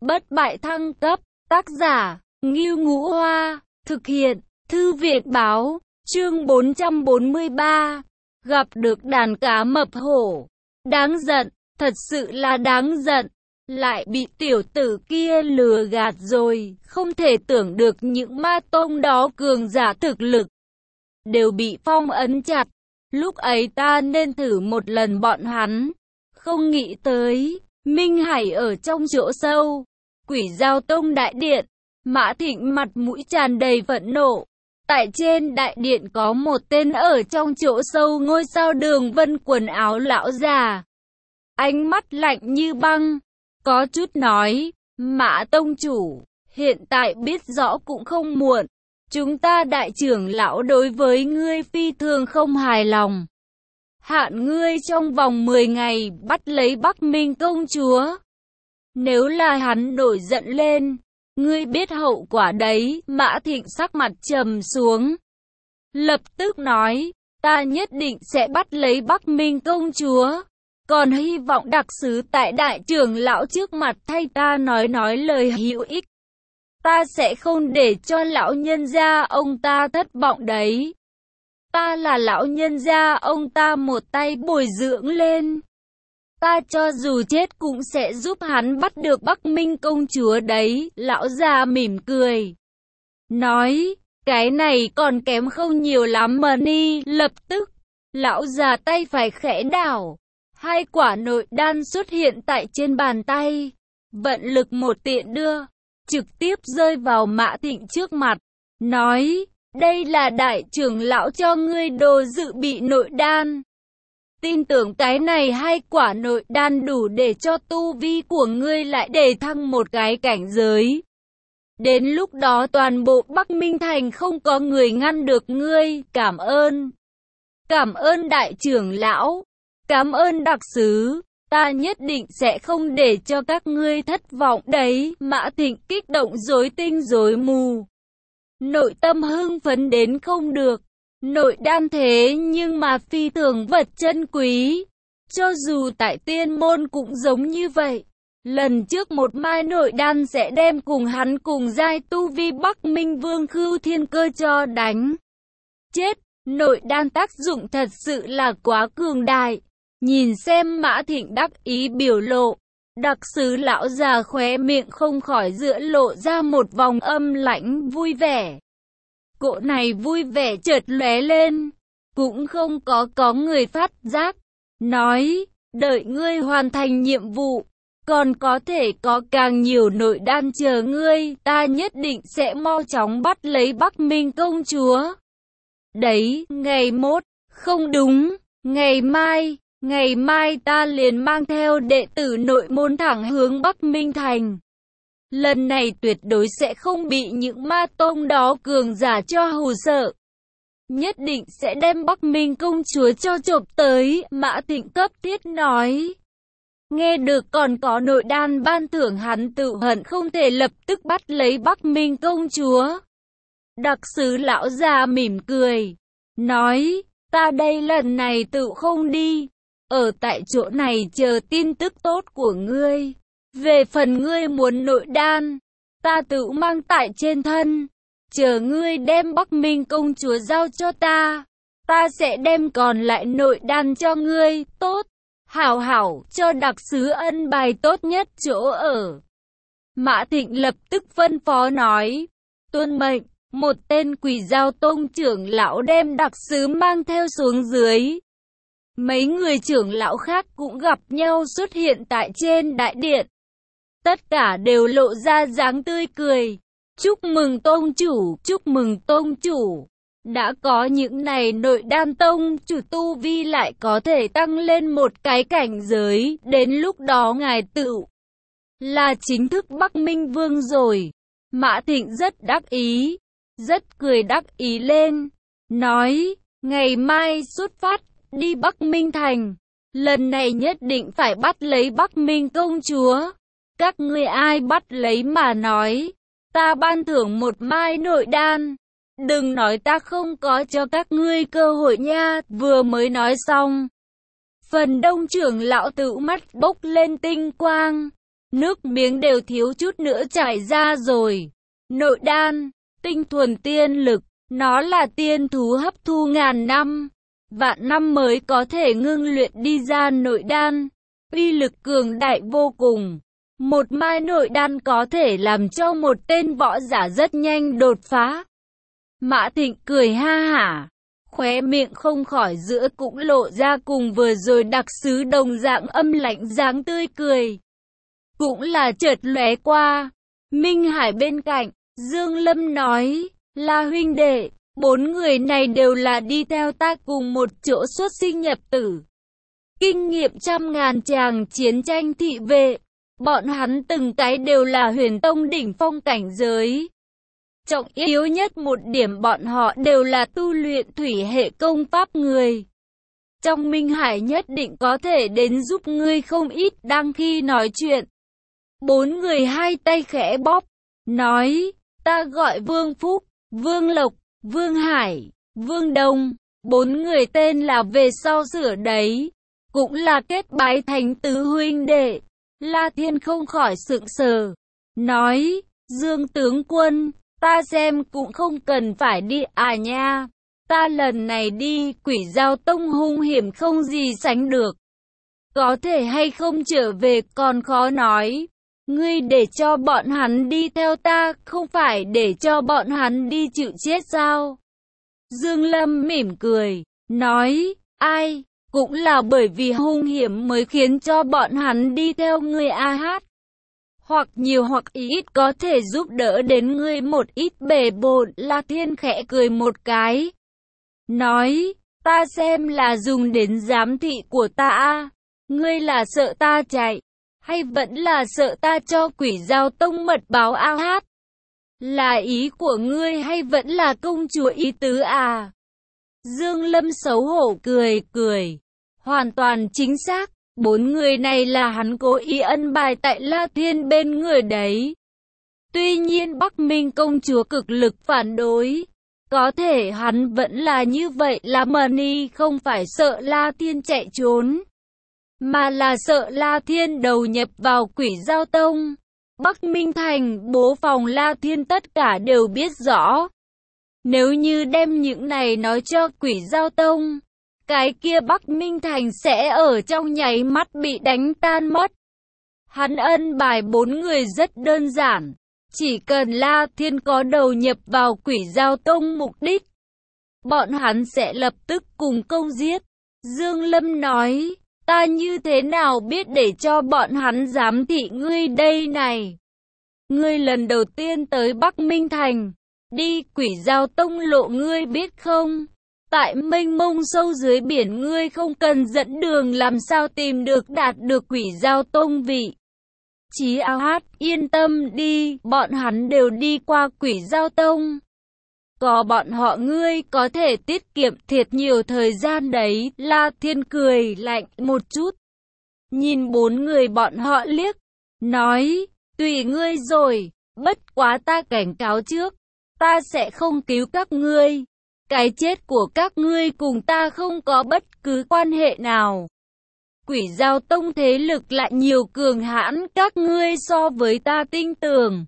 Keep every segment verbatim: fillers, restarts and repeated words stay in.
bất bại thăng cấp, tác giả, Ngưu Ngũ Hoa, thực hiện, Thư viện Báo, chương bốn trăm bốn mươi ba, gặp được đàn cá mập hổ. Đáng giận, thật sự là đáng giận, lại bị tiểu tử kia lừa gạt rồi, không thể tưởng được những ma tông đó cường giả thực lực, đều bị phong ấn chặt. Lúc ấy ta nên thử một lần bọn hắn, không nghĩ tới, Minh Hải ở trong chỗ sâu, Quỷ Giao Tông đại điện, Mã Thịnh mặt mũi tràn đầy phẫn nộ. Tại trên đại điện có một tên ở trong chỗ sâu ngôi sao Đường Vân quần áo lão già, ánh mắt lạnh như băng, có chút nói, Mã tông chủ, hiện tại biết rõ cũng không muộn. Chúng ta đại trưởng lão đối với ngươi phi thường không hài lòng. Hạn ngươi trong vòng mười ngày bắt lấy Bắc Minh công chúa. Nếu là hắn nổi giận lên, ngươi biết hậu quả đấy. Mã Thịnh sắc mặt trầm xuống, lập tức nói, ta nhất định sẽ bắt lấy Bắc Minh công chúa. Còn hy vọng đặc sứ tại đại trưởng lão trước mặt thay ta nói nói lời hữu ích. Ta sẽ không để cho lão nhân gia ông ta thất vọng đấy. Ta là lão nhân gia ông ta một tay bồi dưỡng lên. Ta cho dù chết cũng sẽ giúp hắn bắt được Bắc Minh công chúa đấy. Lão già mỉm cười, nói, cái này còn kém không nhiều lắm mà ni. Lập tức, lão già tay phải khẽ đảo, hai quả nội đan xuất hiện tại trên bàn tay, vận lực một tiện đưa, trực tiếp rơi vào Mã Thịnh trước mặt, nói, đây là đại trưởng lão cho ngươi đồ dự bị nội đan. Tin tưởng cái này hai quả nội đan đủ để cho tu vi của ngươi lại đề thăng một cái cảnh giới. Đến lúc đó toàn bộ Bắc Minh Thành không có người ngăn được ngươi. Cảm ơn. Cảm ơn đại trưởng lão. Cảm ơn đặc sứ. Ta nhất định sẽ không để cho các ngươi thất vọng đấy. Mã Thịnh kích động rối tinh rối mù, nội tâm hưng phấn đến không được. Nội đan thế nhưng mà phi thường vật chân quý, cho dù tại tiên môn cũng giống như vậy. Lần trước một mai nội đan sẽ đem cùng hắn cùng giai tu vi Bắc Minh Vương Khưu Thiên Cơ cho đánh chết. Nội đan tác dụng thật sự là quá cường đại. Nhìn xem Mã Thịnh đắc ý biểu lộ, đặc sứ lão già khóe miệng không khỏi giữa lộ ra một vòng âm lãnh vui vẻ. Cỗ này vui vẻ chợt lóe lên, cũng không có có người phát giác, nói, đợi ngươi hoàn thành nhiệm vụ, còn có thể có càng nhiều nội đan chờ ngươi, ta nhất định sẽ mau chóng bắt lấy Bắc Minh công chúa. Đấy, ngày mốt, không đúng, ngày mai, ngày mai ta liền mang theo đệ tử nội môn thẳng hướng Bắc Minh Thành. Lần này tuyệt đối sẽ không bị những ma tông đó cường giả cho hù sợ. Nhất định sẽ đem Bắc Minh công chúa cho chộp tới. Mã Thịnh cấp thiết nói. Nghe được còn có nội đan ban thưởng, hắn tự hận không thể lập tức bắt lấy Bắc Minh công chúa. Đặc sứ lão già mỉm cười, nói, ta đây lần này tự không đi, ở tại chỗ này chờ tin tức tốt của ngươi. Về phần ngươi muốn nội đan, ta tự mang tại trên thân, chờ ngươi đem Bắc Minh công chúa giao cho ta, ta sẽ đem còn lại nội đan cho ngươi. Tốt, hảo hảo, cho đặc sứ ân bài tốt nhất chỗ ở. Mã Thịnh lập tức phân phó nói, tuân mệnh. Một tên Quỷ Giao Tông trưởng lão đem đặc sứ mang theo xuống dưới. Mấy người trưởng lão khác cũng gặp nhau xuất hiện tại trên đại điện. Tất cả đều lộ ra dáng tươi cười. Chúc mừng tông chủ, chúc mừng tông chủ. Đã có những này nội đan, tông chủ tu vi lại có thể tăng lên một cái cảnh giới. Đến lúc đó ngài tự là chính thức Bắc Minh Vương rồi. Mã Thịnh rất đắc ý, rất cười đắc ý lên, nói, ngày mai xuất phát, đi Bắc Minh Thành. Lần này nhất định phải bắt lấy Bắc Minh công chúa. Các ngươi ai bắt lấy mà nói, ta ban thưởng một mai nội đan. Đừng nói ta không có cho các ngươi cơ hội nha. Vừa mới nói xong, phần đông trưởng lão tự mắt bốc lên tinh quang, nước miếng đều thiếu chút nữa chảy ra rồi. Nội đan, tinh thuần tiên lực, nó là tiên thú hấp thu ngàn năm, vạn năm mới có thể ngưng luyện đi ra nội đan, uy lực cường đại vô cùng. Một mai nội đan có thể làm cho một tên võ giả rất nhanh đột phá. Mã Thịnh cười ha hả, khóe miệng không khỏi giữa cũng lộ ra cùng vừa rồi đặc sứ đồng dạng âm lạnh dáng tươi cười. Cũng là chợt lóe qua. Minh Hải bên cạnh, Dương Lâm nói, là huynh đệ, bốn người này đều là đi theo ta cùng một chỗ xuất sinh nhập tử. Kinh nghiệm trăm ngàn tràng chiến tranh thị vệ, bọn hắn từng cái đều là huyền tông đỉnh phong cảnh giới. Trọng yếu nhất một điểm bọn họ đều là tu luyện thủy hệ công pháp người. Trong Minh Hải nhất định có thể đến giúp ngươi không ít. Đang khi nói chuyện, bốn người hai tay khẽ bóp, nói, ta gọi Vương Phúc, Vương Lộc, Vương Hải, Vương Đông, bốn người tên là về sau sửa đấy, cũng là kết bái thánh tứ huynh đệ. La Thiên không khỏi sững sờ, nói, Dương tướng quân, ta xem cũng không cần phải đi à nha, ta lần này đi Quỷ Dao Tông hung hiểm không gì sánh được. Có thể hay không trở về còn khó nói, ngươi để cho bọn hắn đi theo ta, không phải để cho bọn hắn đi chịu chết sao? Dương Lâm mỉm cười, nói, ai, cũng là bởi vì hung hiểm mới khiến cho bọn hắn đi theo ngươi a hát. Hoặc nhiều hoặc ít có thể giúp đỡ đến ngươi một ít bề bộn. La Thiên khẽ cười một cái, nói, ta xem là dùng đến giám thị của ta a, ngươi là sợ ta chạy, hay vẫn là sợ ta cho Quỷ Dao Tông mật báo a hát? Là ý của ngươi hay vẫn là công chúa ý tứ à? Dương Lâm xấu hổ cười cười, hoàn toàn chính xác, bốn người này là hắn cố ý ân bài tại La Thiên bên người đấy. Tuy nhiên Bắc Minh công chúa cực lực phản đối, có thể hắn vẫn là như vậy là Mani không phải sợ La Thiên chạy trốn, mà là sợ La Thiên đầu nhập vào Quỷ Dao Tông. Bắc Minh Thành, bố phòng La Thiên tất cả đều biết rõ. Nếu như đem những này nói cho Quỷ Dao Tông, cái kia Bắc Minh Thành sẽ ở trong nháy mắt bị đánh tan mất. Hắn ân bài bốn người rất đơn giản, chỉ cần La Thiên có đầu nhập vào Quỷ Dao Tông mục đích, bọn hắn sẽ lập tức cùng công giết. Dương Lâm nói, ta như thế nào biết để cho bọn hắn giám thị ngươi đây này? Ngươi lần đầu tiên tới Bắc Minh Thành, đi Quỷ Dao Tông lộ ngươi biết không? Tại mênh mông sâu dưới biển ngươi không cần dẫn đường làm sao tìm được đạt được Quỷ Dao Tông vị. Chí a hát, yên tâm đi, bọn hắn đều đi qua Quỷ Dao Tông. Có bọn họ ngươi có thể tiết kiệm thiệt nhiều thời gian đấy. La Thiên cười lạnh một chút, nhìn bốn người bọn họ liếc, nói, tùy ngươi rồi, bất quá ta cảnh cáo trước, ta sẽ không cứu các ngươi. Cái chết của các ngươi cùng ta không có bất cứ quan hệ nào. Quỷ Dao Tông thế lực lại nhiều cường hãn các ngươi so với ta tin tưởng.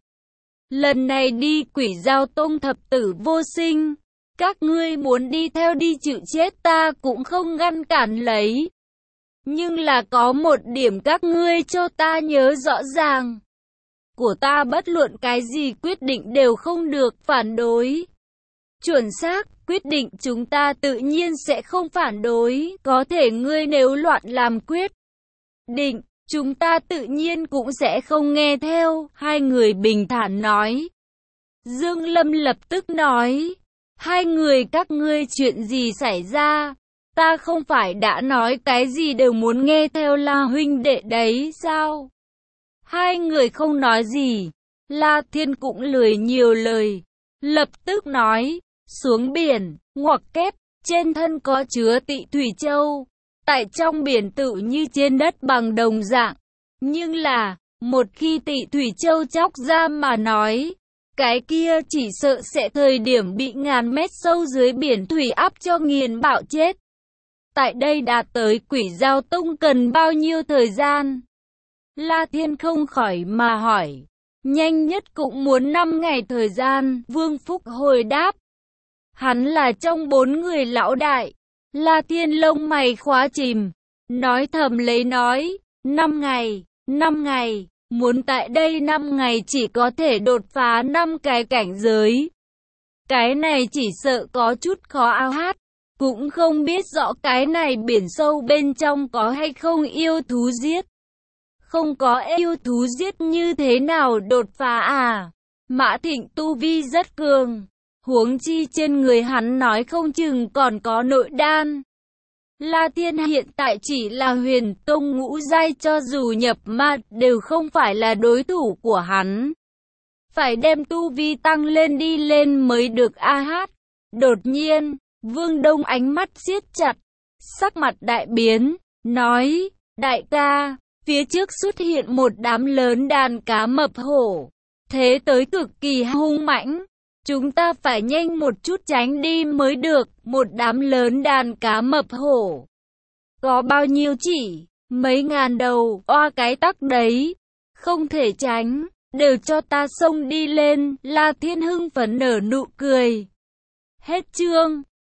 Lần này đi Quỷ Dao Tông thập tử vô sinh, các ngươi muốn đi theo đi chịu chết ta cũng không ngăn cản lấy. Nhưng là có một điểm các ngươi cho ta nhớ rõ ràng. Của ta bất luận cái gì quyết định đều không được phản đối. Chuẩn xác, quyết định chúng ta tự nhiên sẽ không phản đối, có thể ngươi nếu loạn làm quyết định, chúng ta tự nhiên cũng sẽ không nghe theo. Hai người bình thản nói. Dương Lâm lập tức nói, hai người các ngươi chuyện gì xảy ra? Ta không phải đã nói cái gì đều muốn nghe theo La huynh đệ đấy sao? Hai người không nói gì, La Thiên cũng lười nhiều lời, lập tức nói, xuống biển, ngoặc kép, trên thân có chứa Tị Thủy Châu, tại trong biển tự như trên đất bằng đồng dạng. Nhưng là, một khi Tị Thủy Châu chóc ra mà nói, cái kia chỉ sợ sẽ thời điểm bị ngàn mét sâu dưới biển thủy áp cho nghiền bạo chết. Tại đây đạt tới Quỷ Dao Tông cần bao nhiêu thời gian? La Thiên không khỏi mà hỏi. Nhanh nhất cũng muốn năm ngày thời gian, Vương Phúc hồi đáp. Hắn là trong bốn người lão đại. La Thiên lông mày khóa chìm, nói thầm lấy nói, năm ngày, năm ngày, muốn tại đây năm ngày chỉ có thể đột phá năm cái cảnh giới. Cái này chỉ sợ có chút khó ao hát, cũng không biết rõ cái này biển sâu bên trong có hay không yêu thú giết. Không có yêu thú giết như thế nào đột phá à? Mã Thịnh tu vi rất cường, huống chi trên người hắn nói không chừng còn có nội đan. La Thiên hiện tại chỉ là huyền tông ngũ giai, cho dù nhập ma đều không phải là đối thủ của hắn. Phải đem tu vi tăng lên đi lên mới được a hát. Đột nhiên, Vương Đông ánh mắt siết chặt, sắc mặt đại biến, nói, đại ca, phía trước xuất hiện một đám lớn đàn cá mập hổ, thế tới cực kỳ hung mãnh. Chúng ta phải nhanh một chút tránh đi mới được, một đám lớn đàn cá mập hổ. Có bao nhiêu chỉ, mấy ngàn đầu, oa cái tắc đấy, không thể tránh, đều cho ta xông đi lên, La Thiên hưng phấn nở nụ cười. Hết chương.